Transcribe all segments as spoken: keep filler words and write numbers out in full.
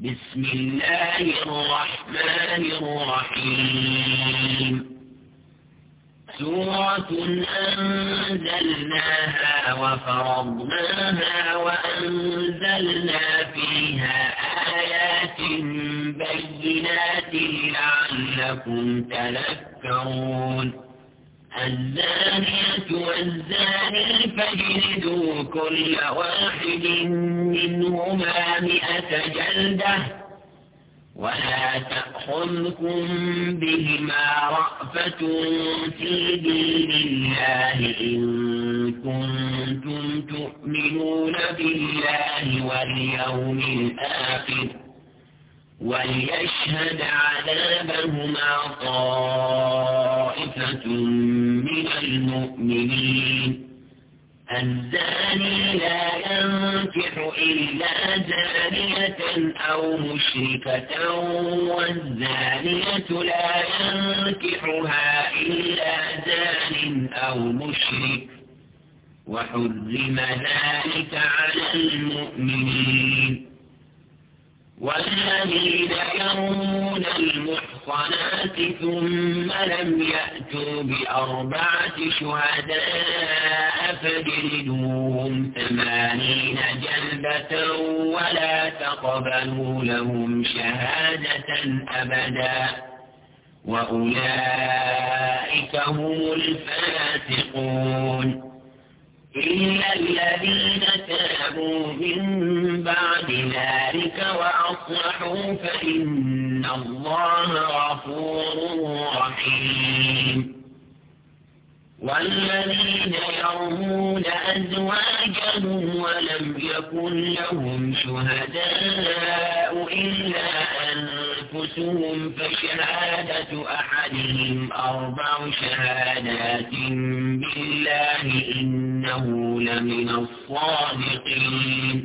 بسم الله الرحمن الرحيم سورة أنزلناها وفرضناها وأنزلنا فيها آيات بينات لعلكم تذكرون الزانية والزاني فاجلدوا كل واحد منهما مئة جلدة ولا تأخذكم بهما رأفة في دين الله إن كنتم تؤمنون بالله واليوم الآخر وليشهد عذابهما طائفة من المؤمنين الزاني لا ينكح إلا زانية أو مشركة والزانية لا ينكحها إلا زان أو مشرك وحرم ذلك على المؤمنين والذين يرمون المحصنات ثم لم يأتوا بأربعة شهداء فاجلدوهم ثمانين جلدة ولا تقبلوا لهم شهادة أبدا وأولئك هم الفاسقون إلا الذين تابوا من بعد ذلك وأصلحوا فإن الله غفور رحيم والذين يرمون أزواجهم ولم يكن لهم شهداء إلا أنفسهم فشهادة أحدهم أربع شهادات بالله إنه لمن الصادقين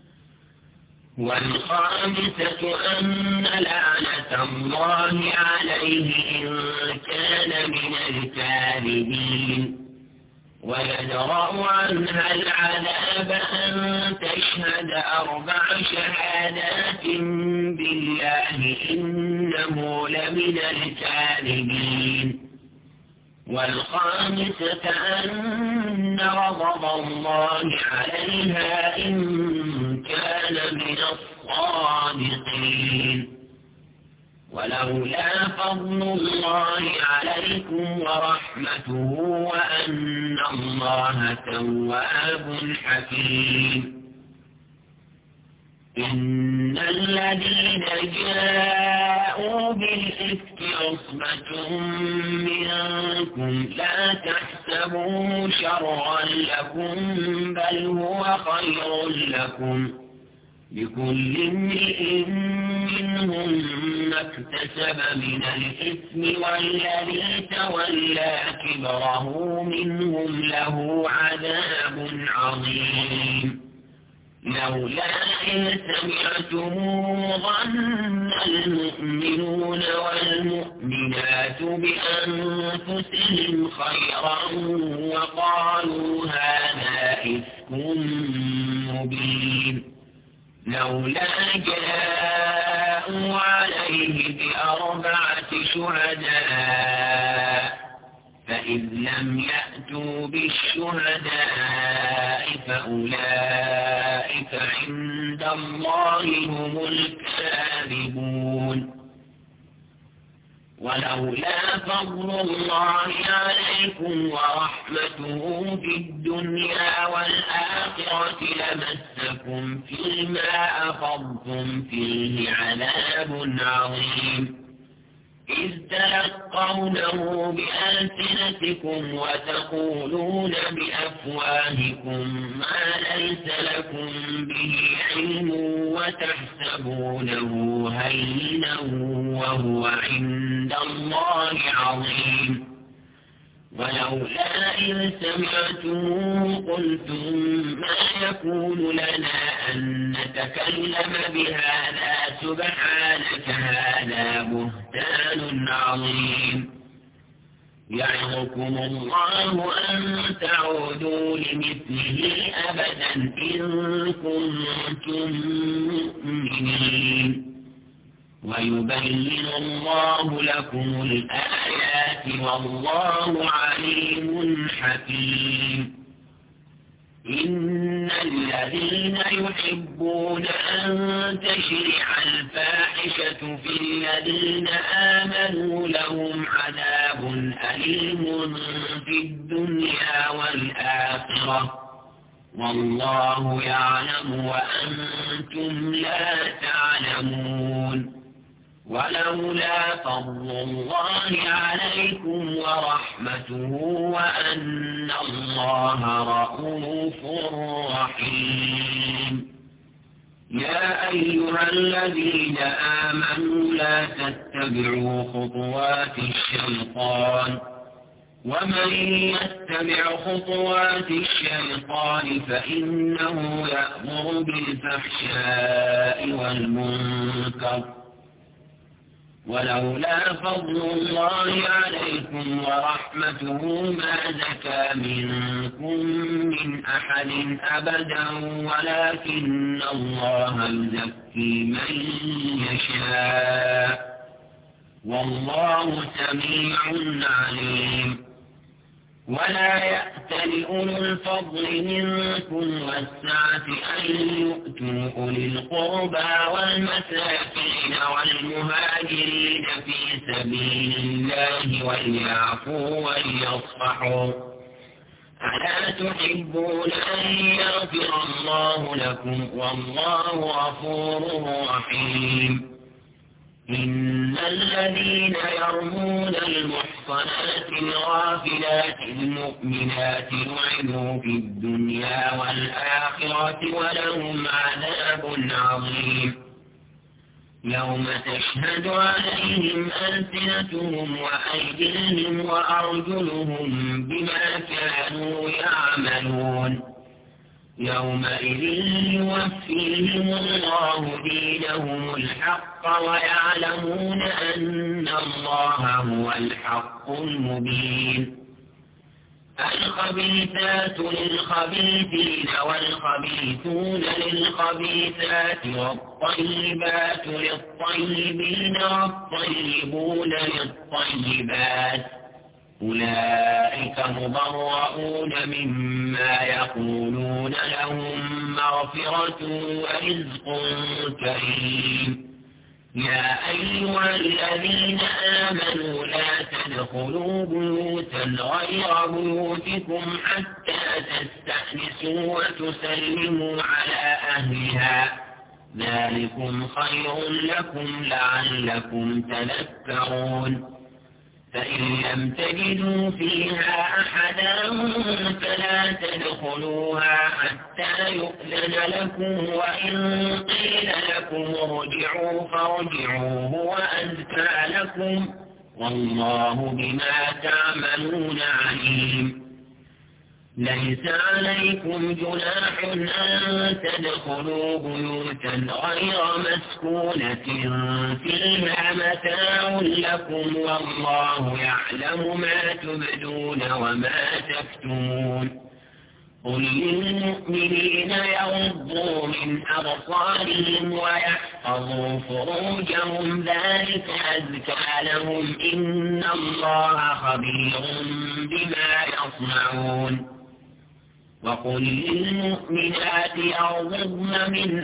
والخامسة أن لعنة الله عليه إن كان من الكاذبين ويدرأ عنها العذاب أن تشهد أربع شهادات بالله إنه لمن الكاذبين والخامسة أن غضب الله عليها إن كان من الصادقين ولولا فضل الله عليكم ورحمته وأن الله تواب حكيم إن الذين جاءوا بالإفك عصبة منكم لا تحسبوا شرا لكم بل هو خير لكم لكل امرئ منهم ما اكتسب من الإثم والذي تولى كبره منهم له عذاب عظيم لولا إن سمعتموه ظن المؤمنون والمؤمنات بأنفسهم خيرا وقالوا هذا إفك مبين لولا جاءوا عليه بأربعة شهداء فإذ لم يأتوا بالشهداء فأولئك عند الله هم الكاذبون ولولا فضل الله عليكم ورحمته في الدنيا والآخرة لمسكم فيما أخذتم فيه عذاب عظيم إذ تلقونه بألسنتكم وتقولون بأفواهكم ما ليس لكم به علم وتحسبونه هينا وهو عند الله عظيم ولولا إذ سمعتموه قلتم ما يكون لنا أن نتكلم بهذا سبحانك هذا بهتان عظيم يعظكم الله أن تعودوا لمثله أبدا إن كنتم مؤمنين ويبين الله لكم الآيات والله عليم حكيم. إن الذين يحبون أن تشيع الفاحشة في الذين آمنوا لهم عذاب أليم في الدنيا والآخرة والله يعلم وأنتم لا تعلمون. ولولا فضل الله عليكم ورحمته وأن الله رءوف رحيم. يا أيها الذين آمنوا لا تتبعوا خطوات الشيطان ومن يتبع خطوات الشيطان فإنه يأمر بالفحشاء والمنكر ولولا فضل الله عليكم ورحمته ما زكى منكم من أحد أبدا ولكن الله يزكي من يشاء والله سميع عليم. ولا يأتل أولو الفضل منكم والسعة أن يؤتوا أولي القربى والمساكين والمهاجرين في سبيل الله وليعفوا وليصفحوا ألا تحبون أن يغفر الله لكم والله غفور رحيم. إن الذين يرمون المحصنات الغافلات المؤمنات لعنوا في الدنيا والآخرة ولهم عذاب عظيم. يوم تشهد عليهم ألسنتهم وأيديهم وأرجلهم بما كانوا يعملون. يومئذ يوفيهم الله دينهم الحق ويعلمون أن الله هو الحق المبين. الخبيثات للخبيثين والخبيثون للخبيثات والطيبات للطيبين والطيبون للطيبات أولئك مبرؤون مما يقولون لهم مغفرة ورزق كريم. يا أيها الذين آمنوا لا تدخلوا بيوتا غير بيوتكم حتى تستأنسوا وتسلموا على أهلها ذلكم خير لكم لعلكم تذكرون. فإن لم تجدوا فيها أحدا فلا تدخلوها حتى يؤذن لكم وإن قيل لكم ارجعوا فارجعوا هو أزكى لكم والله بما تعملون عليم. ليس عليكم جناح أن تدخلوا بيوتا غير مسكونة فيها متاع لكم والله يعلم ما تبدون وما تكتمون. قل للمؤمنين يغضوا من أبصارهم ويحفظوا فروجهم ذلك أزكى لهم إن الله خبير بما يصنعون. وقل للمؤمنات يغضضن من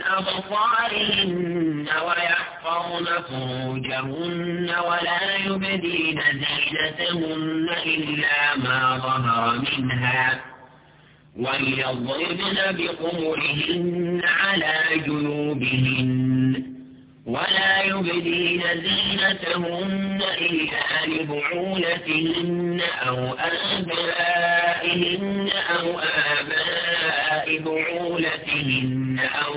أبصارهن ويحفظن فروجهن ولا يبدين زينتهن إلا ما ظهر منها وليضربن بخمرهن على جنوبهن ولا يبدين زينتهن إلا لبعولتهن أو آبائهن أو آباء بعولتهن أو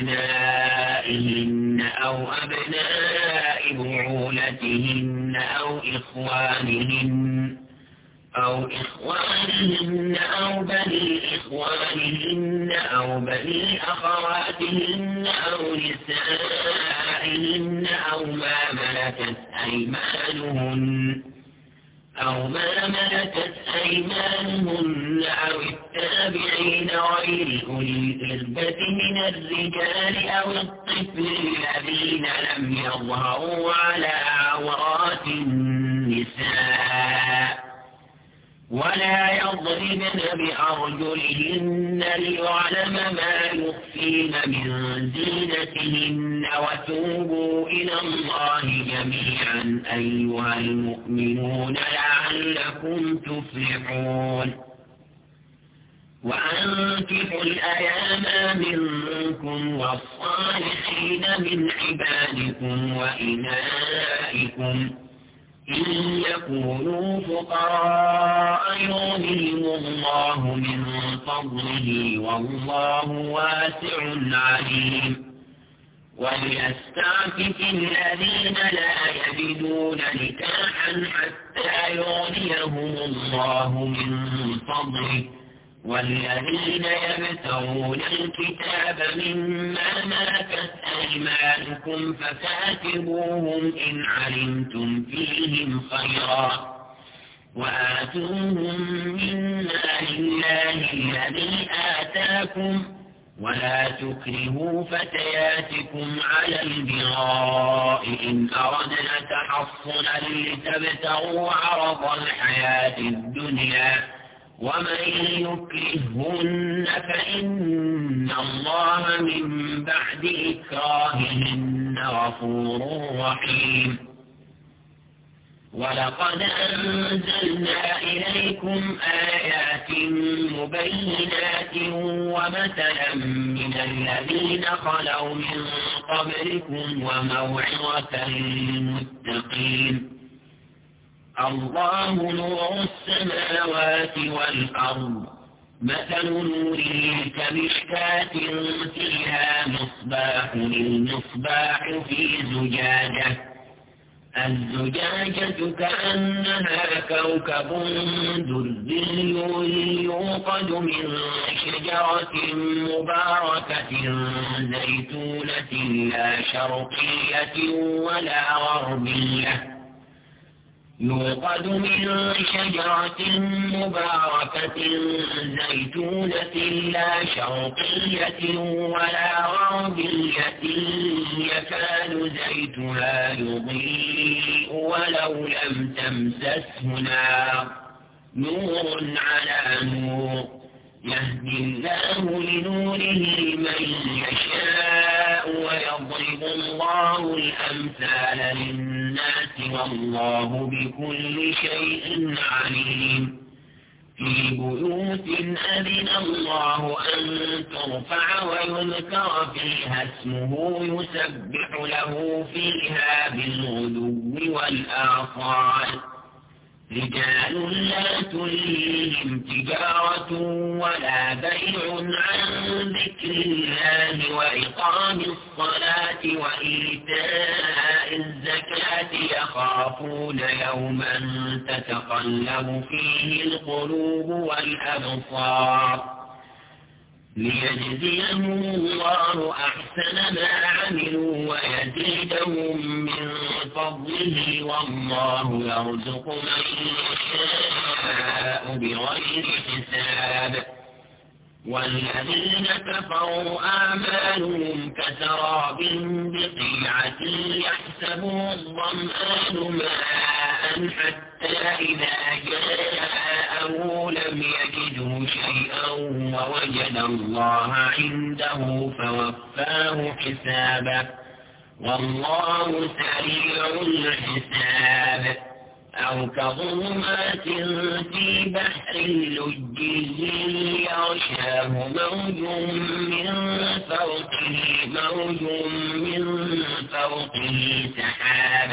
أبنائهن أو أبناء بعولتهن أو إخوانهن أو إخوانهن أو بني إخوانهن أو بني أخواتهن أو نسائهن أو ما ملكت أيمانهن أو ما ملكت أيمانهن أو التابعين غير أولي الإربة من الرجال أو الطفل الذين لم يظهروا على عورات النساء ولا يضربن بأرجلهن ليعلم ما يخفين من زينتهن وتوبوا إلى الله جميعا أيها المؤمنون لعلكم تفلحون وأنكحوا الأيام منكم والصالحين من عبادكم وإمائكم إن يكونوا فقراء يغنيهم الله من فضله والله واسع عليم وليستعفف الذين لا يجدون نكاحا حتى يغنيهم الله من فضله والذين يبتغون الكتاب مما ملكت أيمانكم فكاتبوهم إن علمتم فيهم خيرا وآتوهم من مال الله الذي آتاكم ولا تكرهوا فتياتكم على البغاء إن أردنا تحصنا لتبتغوا عرض الحياة الدنيا ومن يكرهن فإن الله من بعد إكراههن غفور رحيم ولقد أنزلنا إليكم آيات مبينات ومثلا من الذين خلوا من قبلكم وموعظة للمتقين الله نور السماوات والأرض مثل نوره كمشكاة فيها مصباح المصباح في زجاجة الزجاجة كأنها كوكب دري يوقد من شجرة مباركة زيتونة لا شرقية ولا غربية يوقد من شجرة مباركة زيتونة لا شرقية ولا غربية يكاد زيتها يضيء ولو لم تمسسه نار نور على نور يهدي الله لنوره من يشاء ويضرب الله الأمثال للناس والله بكل شيء عليم في بيوت أذن الله أن ترفع ويذكر فيها اسمه يسبح له فيها بالغدو والآصال رجال لا تلهيهم تجارة ولا بيع عن ذكر الله وإقام الصلاة وإيتاء الزكاة يخافون يوما تتقلب فيه القلوب والأبصار ليجزيهم الله أحسن ما عملوا ويزيدهم من فضله والله يرزق من يشاء بغير حساب والذين كفروا أعمالهم كسراب بقيعة يحسبه الظمآن ماء حتى إذا جاءه لم يجده شيئا ووجد الله عنده فوفاه حسابه والله سريع الحساب أو كظلمات في بحر لجي يغشاه موج من فوقه موج من فوقه سحاب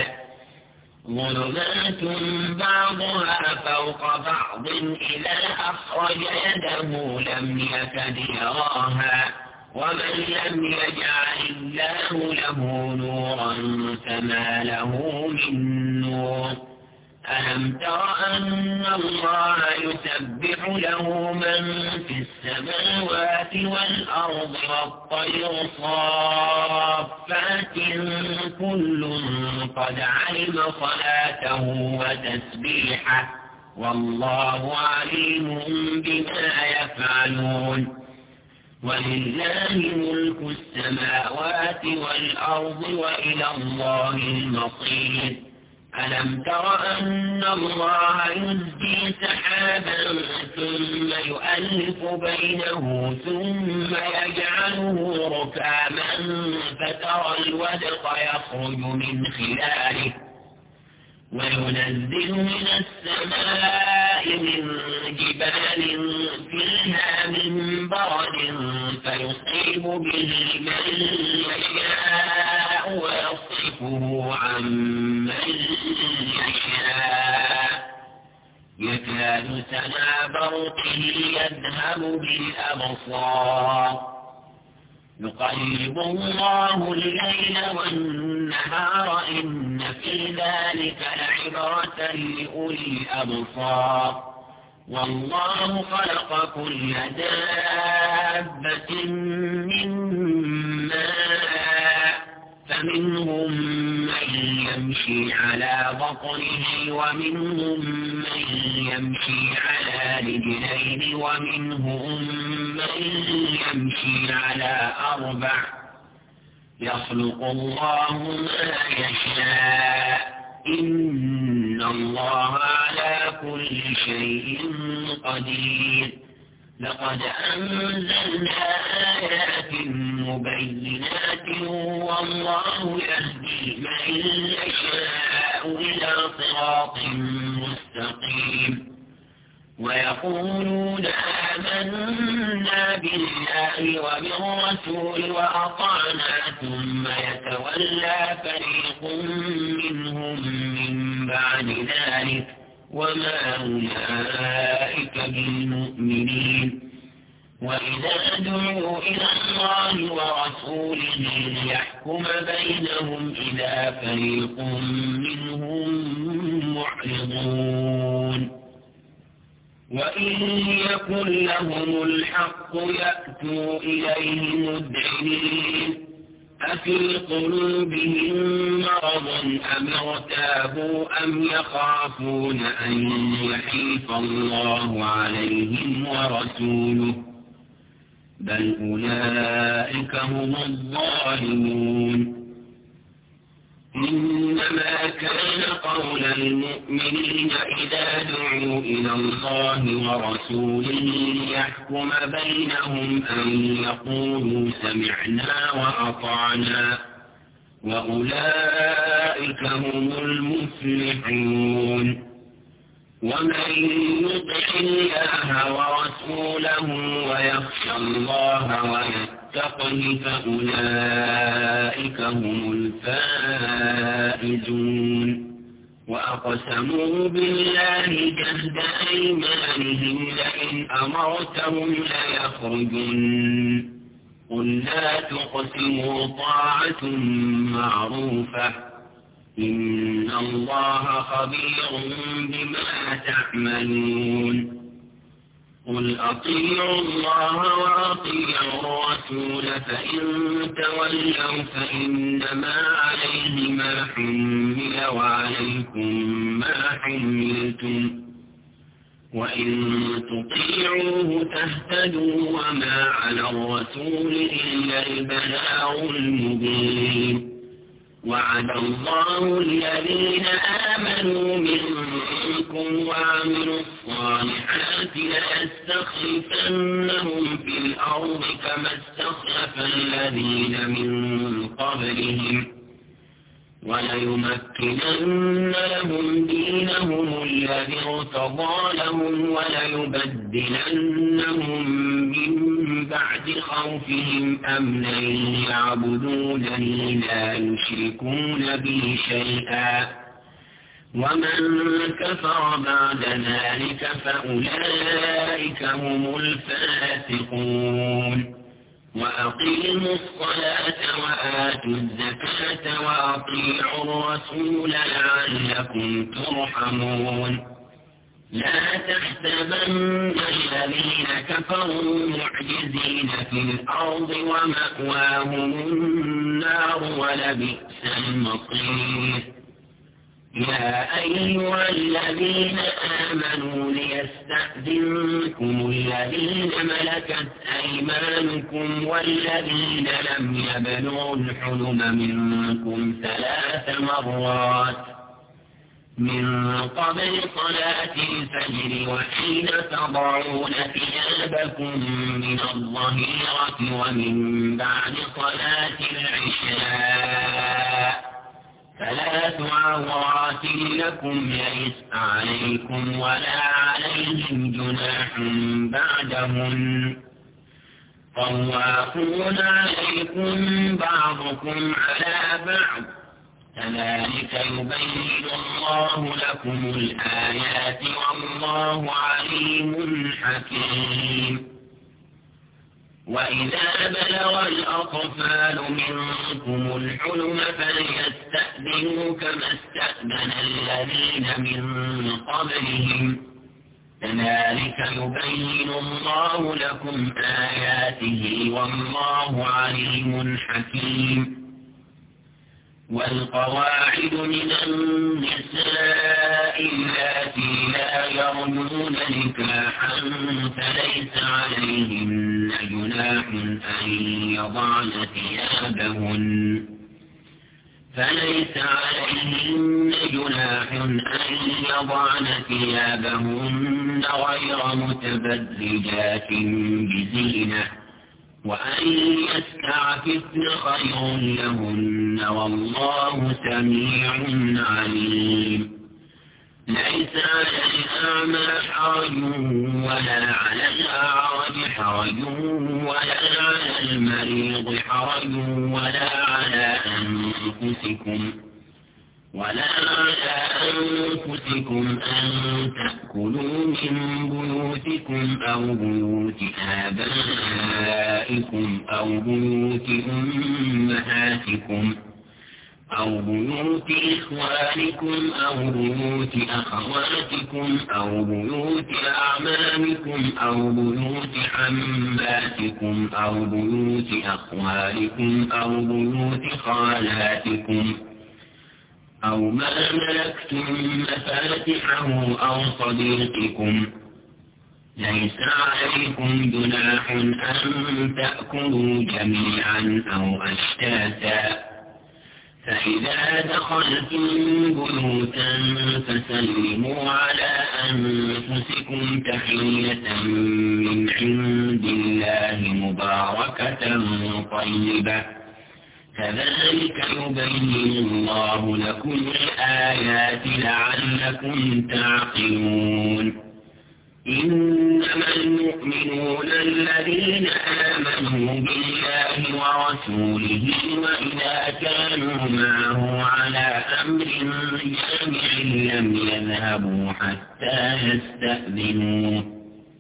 ظلمات بعضها فوق بعض إذا أخرج يده لم يكد يراها ومن لم يجعل الله له نورا فما له من نور ألم تر أن الله يسبح له من في السماوات والأرض والطير صافات كل قد علم صلاته وتسبيحه والله عليم بما يفعلون ولله ملك السماوات والأرض وإلى الله المصير ألم تر أن الله يزجي سحابا ثم يؤلف بينه ثم يجعله ركاما فترى الودق يخرج من خلاله وينزل من السماء من جبال فيها من برد فيصيب به من يشاء ويصرفه عن من يشاء يكاد سنا برقه يذهب بالأبصار يقلب الله الليل والنهار إن في ذلك لعبرة لأولي الأبصار والله خلق كل دابة من ماء فمنهم من يمشي على بطنه ومنهم من يمشي على رجلين ومنهم من يمشي على أربع يخلق الله ما يشاء إن الله على كل شيء قدير لقد أنزلنا آيات مبينات والله يهدي من يشاء إلى صراط مستقيم ويقولون آمنا بالله وبالرسول وأطعنا ثم يتولى فريق منهم من بعد ذلك وما أولئك بالمؤمنين وإذا دعوا إلى الله ورسوله ليحكم بينهم إذا فريق منهم معرضون وإن يكن لهم الحق يأتوا إليه مذعنين أفي قلوبهم مرض أم ارتابوا أم يخافون أن يحيف الله عليهم ورسوله بل أولئك هم الظالمون إنما كان قول المؤمنين إذا دعوا إلى الله ورسوله ليحكم بينهم أن يقولوا سمعنا وأطعنا وأولئك هم المفلحون ومن يطع الله ورسوله ويخشى الله ويتقه فأولئك هم الفائزون وأقسموا بالله جهد أيمانهم لئن أمرتهم ليخرجن قل لا تقسموا طاعة معروفة إن الله خبير بما تعملون قل أطيعوا الله وأطيعوا الرسول فإن تولوا فإنما عليه ما حمل وعليكم ما حملتم وإن تطيعوه تهتدوا وما على الرسول إلا البلاغ المبين وعد الله الذين آمنوا منكم وعملوا الصالحات ليستخلفنهم في الأرض كما استخلف الذين من قبلهم وليمكنن لهم دينهم الذي ارتضى لهم وليبدلنهم من بعد خوفهم أمنا يعبدونني لا يشركون بي شيئا ومن كفر بعد ذلك فأولئك هم الفاسقون وأقيموا الصلاة وآتوا الزكاة وأطيعوا الرسول لعلكم ترحمون لا تحسبن الذين كفروا معجزين في الأرض ومأواهم النار ولبئس المصير يا أيها الذين آمنوا ليستأذنكم الذين ملكت أيمانكم والذين لم يبلغوا الحلم منكم ثلاث مرات من قبل صلاة الفجر وحين تضعون ثيابكم من الظهيرة ومن بعد صلاة العشاء ثلاث عورات لكم ليس عليكم ولا عليهم جناح بعدهن طوافون عليكم بعضكم على بعض كذلك يبين الله لكم الآيات والله عليم حكيم وإذا بلغ الأطفال منكم الحلم فليستأذنوا كما استأذن الذين من قبلهم كذلك يبين الله لكم آياته والله عليم حكيم والقواعد من النساء اللاتي لا يرجون نكاحا فليس عليهن جناح أن يضعن ثيابهن فليس عليهن جناح أن يضعن ثيابهن غير متبرجات بزينة وأن يستعففن خير لهن والله سميع عليم ليس على الأعمى حرج ولا على الأعرج حرج ولا على المريض حرج ولا على أنفسكم ولا على أنفسكم أن تأكلوا من بيوتكم أو بيوت آبائكم أو بيوت أمهاتكم أو بيوت إخوانكم أو بيوت أخواتكم أو بيوت أعمامكم أو بيوت عماتكم أو بيوت أخوالكم أو بيوت خالاتكم أو ما ملكتم مفاتحه أو صديقكم ليس عليكم جناح أن تأكلوا جميعا أو أشتاتا فإذا دخلتم بيوتا فسلموا على أنفسكم تحية من عند الله مباركة طيبة كذلك يبين الله لكم الآيات لعلكم تعقلون إنما المؤمنون الذين آمنوا بالله ورسوله وإذا كانوا معه على أمر جامع لم يذهبوا حتى يستأذنوه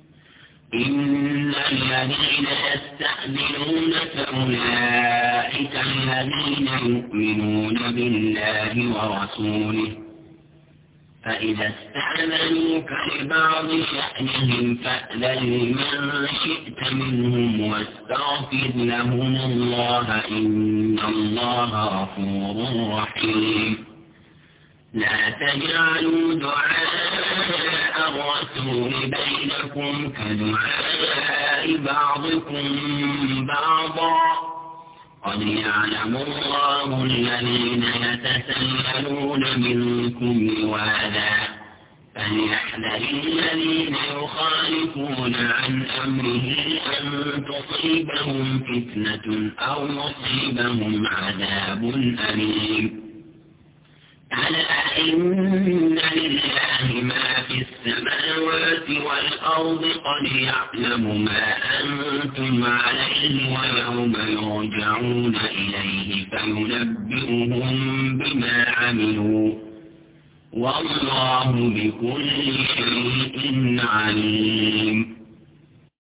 إن الذين يستأذنونك أولئك الذين يؤمنون بالله ورسوله فإذا استأذنوك لبعض شأنهم فأذن لمن شئت منهم واستغفر لهم الله إن الله غفور رحيم لا تجعلوا دعاء الرسول بينكم كدعاء بعضكم بعضا قد يعلم الله الذين يتسللون منكم لواذا فليحذر الذين يخالفون عن أمره أن تصيبهم فتنة أو يصيبهم عذاب أليم ألا إن لله ما في السماوات والأرض قد يعلم ما أنتم عليه ويوم يرجعون إليه فينبئهم بما عملوا والله بكل شيء عليم